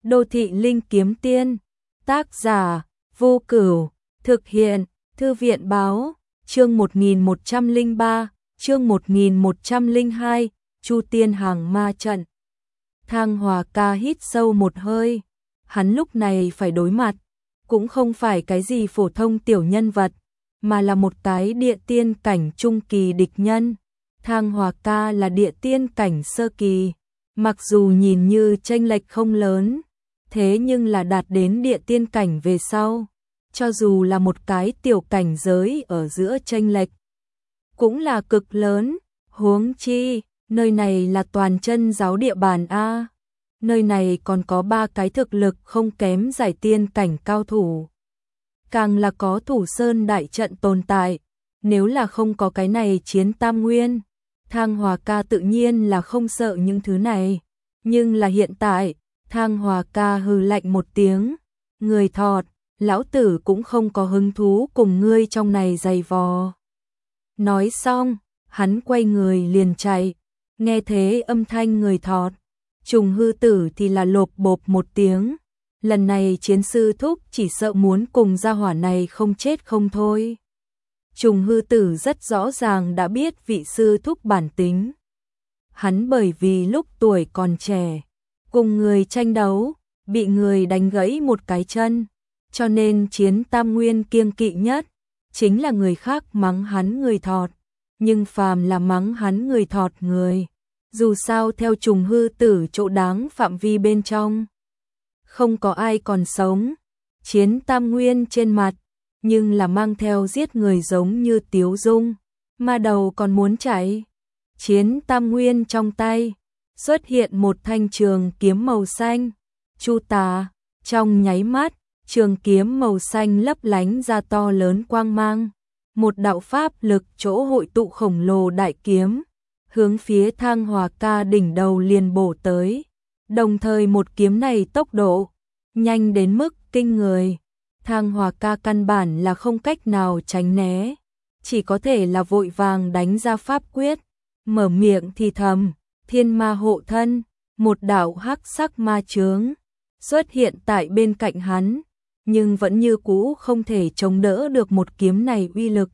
Đô thị linh kiếm tiên, tác giả, Vô Cửu, thực hiện, Thư viện báo, chương 1103, chương 1102, Chu Tiên Hàng Ma Trận. Thang Hòa Ca hít sâu một hơi, hắn lúc này phải đối mặt, cũng không phải cái gì phổ thông tiểu nhân vật, mà là một cái địa tiên cảnh trung kỳ địch nhân. Thang Hòa Ca là địa tiên cảnh sơ kỳ, mặc dù nhìn như chênh lệch không lớn, thế nhưng là đạt đến địa tiên cảnh về sau, cho dù là một cái tiểu cảnh giới ở giữa chênh lệch, cũng là cực lớn, huống chi, nơi này là toàn chân giáo địa bàn A. Nơi này còn có 3 cái thực lực không kém giải tiên cảnh cao thủ. Càng là có Thủ Sơn đại trận tồn tại, nếu là không có cái này chiến tam nguyên, Thang Hòa Ca tự nhiên là không sợ những thứ này. Nhưng là hiện tại, Thang Hòa Ca hừ lạnh một tiếng, người thọt, lão tử cũng không có hứng thú cùng ngươi trong này giày vò. Nói xong, hắn quay người liền chạy, nghe thế âm thanh người thọt. Trùng hư tử thì là lộp bộp một tiếng, lần này chiến sư thúc chỉ sợ muốn cùng gia hỏa này không chết không thôi. Trùng hư tử rất rõ ràng đã biết vị sư thúc bản tính. Hắn bởi vì lúc tuổi còn trẻ, cùng người tranh đấu, bị người đánh gãy một cái chân, cho nên chiến tam nguyên kiêng kỵ nhất, chính là người khác mắng hắn người thọt, nhưng phàm là mắng hắn người thọt người. Dù sao theo trùng hư tử chỗ đáng phạm vi bên trong, không có ai còn sống, chiến tam nguyên trên mặt, nhưng là mang theo giết người giống như Tiếu Dung, mà đầu còn muốn chạy. Chiến tam nguyên trong tay, xuất hiện một thanh trường kiếm màu xanh, chu tà, trong nháy mắt, trường kiếm màu xanh lấp lánh ra to lớn quang mang, một đạo pháp lực chỗ hội tụ khổng lồ đại kiếm, hướng phía Thang Hòa Ca đỉnh đầu liền bổ tới. Đồng thời một kiếm này tốc độ nhanh đến mức kinh người, Thang Hòa Ca căn bản là không cách nào tránh né, chỉ có thể là vội vàng đánh ra pháp quyết, mở miệng thì thầm, thiên ma hộ thân, một đạo hắc sắc ma chướng xuất hiện tại bên cạnh hắn, nhưng vẫn như cũ không thể chống đỡ được một kiếm này uy lực.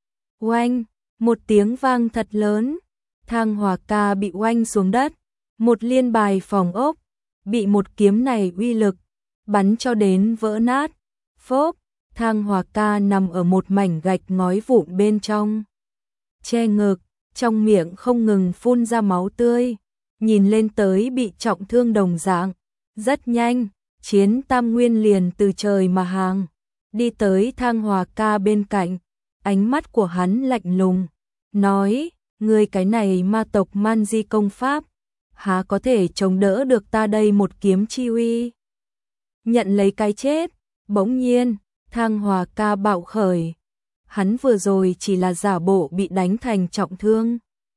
Oanh, một tiếng vang thật lớn, Thang Hòa Ca bị oanh xuống đất, một liên bài phòng ốc, bị một kiếm này uy lực, bắn cho đến vỡ nát. Phốp, Thang Hòa Ca nằm ở một mảnh gạch ngói vụn bên trong. Che ngực, trong miệng không ngừng phun ra máu tươi, nhìn lên tới bị trọng thương đồng dạng. Rất nhanh, chiến tam nguyên liền từ trời mà hàng, đi tới Thang Hòa Ca bên cạnh, ánh mắt của hắn lạnh lùng, nói, ngươi cái này ma tộc man di công pháp, há có thể chống đỡ được ta đây một kiếm chi uy. Nhận lấy cái chết, bỗng nhiên, Thang Hòa Ca bạo khởi. Hắn vừa rồi chỉ là giả bộ bị đánh thành trọng thương.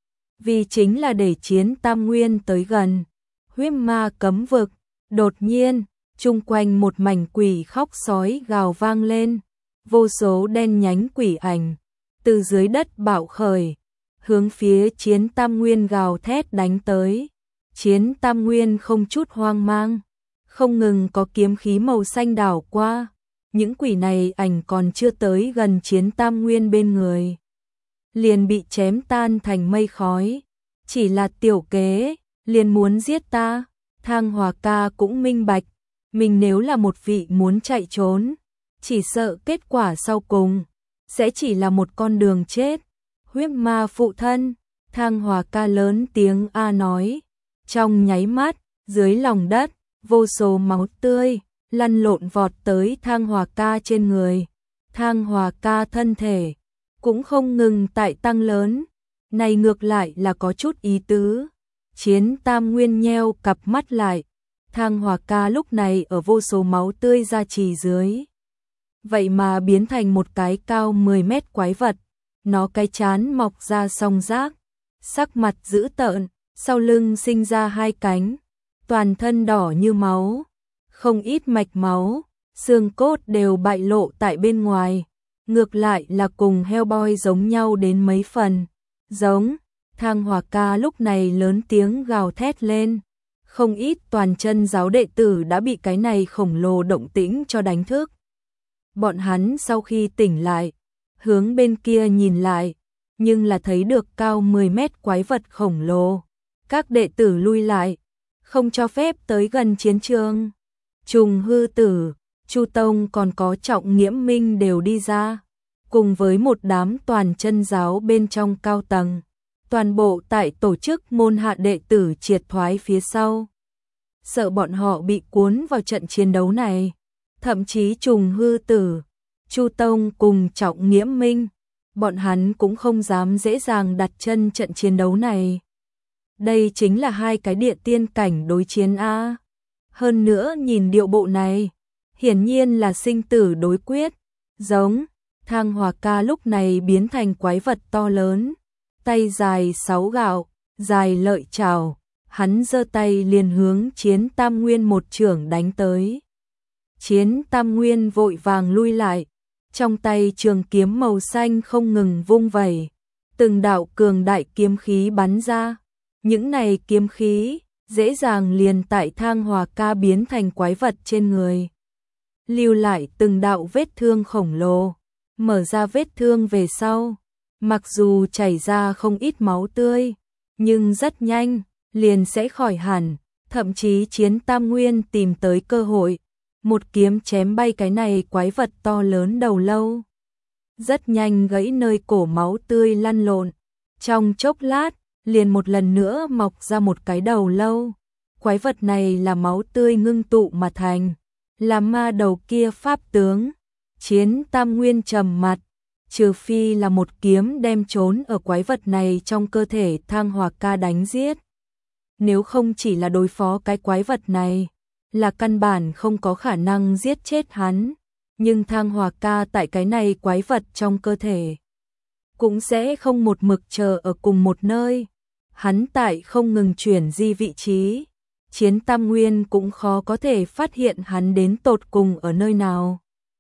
Vì chính là để chiến tam nguyên tới gần. Huyết ma cấm vực, đột nhiên, chung quanh một mảnh quỷ khóc sói gào vang lên. Vô số đen nhánh quỷ ảnh, từ dưới đất bạo khởi, hướng phía chiến tam nguyên gào thét đánh tới. Chiến tam nguyên không chút hoang mang, không ngừng có kiếm khí màu xanh đảo qua. Những quỷ này ảnh còn chưa tới gần chiến tam nguyên bên người, liền bị chém tan thành mây khói. Chỉ là tiểu kế, liền muốn giết ta. Thang Hòa Ca cũng minh bạch, mình nếu là một vị muốn chạy trốn, chỉ sợ kết quả sau cùng sẽ chỉ là một con đường chết. Huyết ma phụ thân, Thang Hòa Ca lớn tiếng a nói. Trong nháy mắt, dưới lòng đất, vô số máu tươi lăn lộn vọt tới Thang Hòa Ca trên người. Thang Hòa Ca thân thể cũng không ngừng tại tăng lớn, này ngược lại là có chút ý tứ. Chiến tam nguyên nheo cặp mắt lại, Thang Hòa Ca lúc này ở vô số máu tươi ra trì dưới, vậy mà biến thành một cái cao 10 mét quái vật. Nó cái trán mọc ra song giác, sắc mặt dữ tợn, sau lưng sinh ra 2 cánh, toàn thân đỏ như máu, không ít mạch máu, xương cốt đều bại lộ tại bên ngoài, ngược lại là cùng Hellboy giống nhau đến mấy phần. Giống, Thang Hòa Ca lúc này lớn tiếng gào thét lên, Không ít toàn chân giáo đệ tử đã bị cái này khổng lồ động tĩnh cho đánh thức. Bọn hắn sau khi tỉnh lại, hướng bên kia nhìn lại, nhưng là thấy được cao 10 mét quái vật khổng lồ. Các đệ tử lui lại, không cho phép tới gần chiến trường. Trùng Hư Tử, Chu Tông còn có Trọng Nghiễm Minh đều đi ra, cùng với một đám toàn chân giáo bên trong cao tầng. Toàn bộ tại tổ chức môn hạ đệ tử triệt thoái phía sau. Sợ bọn họ bị cuốn vào trận chiến đấu này. Thậm chí Trùng Hư Tử, Chu Tông cùng Trọng Nghiễm Minh, bọn hắn cũng không dám dễ dàng đặt chân trận chiến đấu này. Đây chính là hai cái địa tiên cảnh đối chiến A. Hơn nữa nhìn điệu bộ này, hiển nhiên là sinh tử đối quyết. Giống, Thang Hòa Ca lúc này biến thành quái vật to lớn. Tay dài 6 gạo, dài lợi chảo, hắn giơ tay liền hướng Chiến Tam Nguyên một chưởng đánh tới. Chiến Tam Nguyên vội vàng lui lại, trong tay trường kiếm màu xanh không ngừng vung vẩy, từng đạo cường đại kiếm khí bắn ra. Những này kiếm khí dễ dàng liền tại Thang Hòa Ca biến thành quái vật trên người, lưu lại từng đạo vết thương khổng lồ. Mở ra vết thương về sau, mặc dù chảy ra không ít máu tươi, nhưng rất nhanh liền sẽ khỏi hẳn. Thậm chí Chiến Tam Nguyên tìm tới cơ hội, một kiếm chém bay cái này quái vật to lớn đầu lâu. Rất nhanh gãy nơi cổ, máu tươi lăn lộn. Trong chốc lát, liền một lần nữa mọc ra một cái đầu lâu. Quái vật này là máu tươi ngưng tụ mà thành, là ma đầu kia pháp tướng. Chiến Tam Nguyên trầm mặt, trừ phi là một kiếm đem trốn ở quái vật này trong cơ thể Thang Hòa Ca đánh giết. Nếu không chỉ là đối phó cái quái vật này, là căn bản không có khả năng giết chết hắn. Nhưng Thang Hòa Ca tại cái này quái vật trong cơ thể cũng sẽ không một mực chờ ở cùng một nơi. Hắn tại không ngừng chuyển di vị trí, Chiến Tam Nguyên cũng khó có thể phát hiện hắn đến tột cùng ở nơi nào.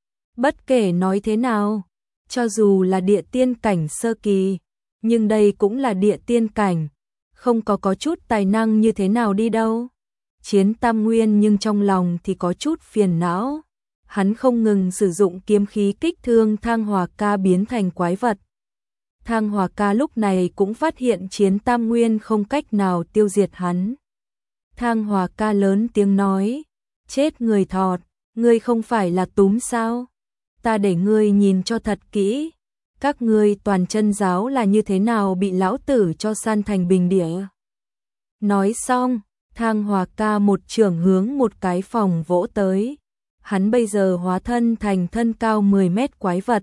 Bất kể nói thế nào, cho dù là địa tiên cảnh sơ kỳ, nhưng đây cũng là địa tiên cảnh, không có chút tài năng như thế nào đi đâu. Chiến Tam Nguyên nhưng trong lòng thì có chút phiền não. Hắn không ngừng sử dụng kiếm khí kích thương Thang Hòa Ca biến thành quái vật. Thang Hòa Ca lúc này cũng phát hiện Chiến Tam Nguyên không cách nào tiêu diệt hắn. Thang Hòa Ca lớn tiếng nói, chết người thọt, ngươi không phải là túm sao? Ta để ngươi nhìn cho thật kỹ, các ngươi toàn chân giáo là như thế nào bị lão tử cho san thành bình địa. Nói xong, Thang Hòa Ca một chưởng hướng một cái phòng vỗ tới. Hắn bây giờ hóa thân thành thân cao 10 mét quái vật.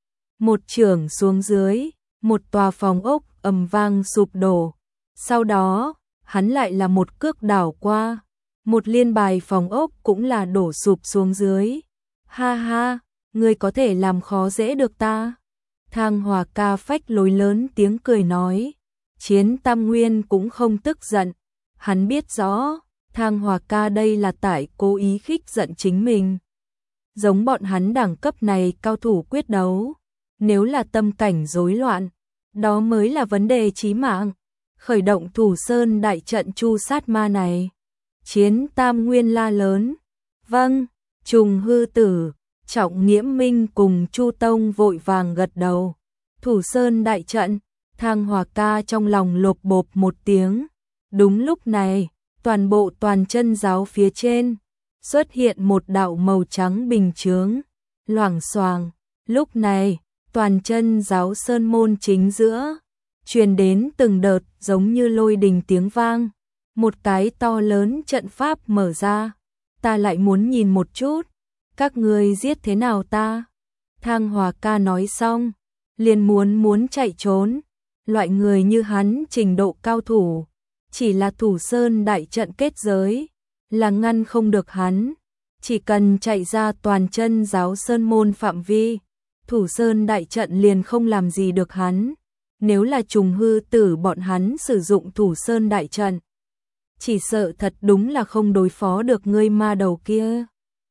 Một chưởng xuống dưới, một tòa phòng ốc ầm vang sụp đổ. Sau đó, hắn lại là một cước đảo qua, một liên bài phòng ốc cũng là đổ sụp xuống dưới. Ha ha, ngươi có thể làm khó dễ được ta. Thang Hòa Ca phách lối lớn tiếng cười nói. Chiến Tam Nguyên cũng không tức giận. Hắn biết rõ, Thang Hòa Ca đây là tại cố ý khích giận chính mình. Giống bọn hắn đẳng cấp này cao thủ quyết đấu, nếu là tâm cảnh rối loạn, đó mới là vấn đề chí mạng. Khởi động Thủ Sơn đại trận chu sát ma này. Chiến Tam Nguyên la lớn. Vâng, Trùng Hư Tử, Trọng Nghiễm Minh cùng Chu Tông vội vàng gật đầu. Thủ Sơn đại trận, Thang Hòa Ca trong lòng lộp bộp một tiếng. Đúng lúc này, toàn bộ toàn chân giáo phía trên xuất hiện một đạo màu trắng bình chướng, loảng xoảng. Lúc này, toàn chân giáo sơn môn chính giữa truyền đến từng đợt giống như lôi đình tiếng vang. Một cái to lớn trận pháp mở ra. Ta lại muốn nhìn một chút, các ngươi giết thế nào ta? Thang Hòa Ca nói xong, liền muốn chạy trốn. Loại người như hắn trình độ cao thủ, chỉ là Thủ Sơn đại trận kết giới, là ngăn không được hắn. Chỉ cần chạy ra toàn chân giáo sơn môn phạm vi, Thủ Sơn đại trận liền không làm gì được hắn. Nếu là Trùng Hư Tử bọn hắn sử dụng Thủ Sơn đại trận, chỉ sợ thật đúng là không đối phó được ngươi ma đầu kia.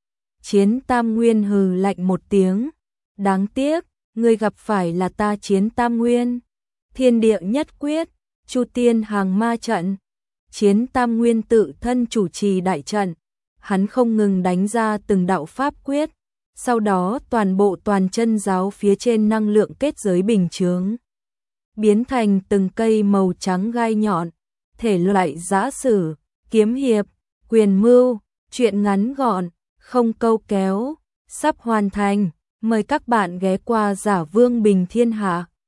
Chiến Tam Nguyên hừ lạnh một tiếng. Đáng tiếc, ngươi gặp phải là ta Chiến Tam Nguyên. Thiên địa nhất quyết, Chu Tiên hàng ma trận. Chiến Tam Nguyên tự thân chủ trì đại trận, hắn không ngừng đánh ra từng đạo pháp quyết, sau đó toàn bộ toàn chân giáo phía trên năng lượng kết giới bình chướng biến thành từng cây màu trắng gai nhọn, thể loại giã sử, kiếm hiệp, quyền mưu, truyện ngắn gọn, không câu kéo, sắp hoàn thành. Mời các bạn ghé qua Giả Vương Bình Thiên Hạ.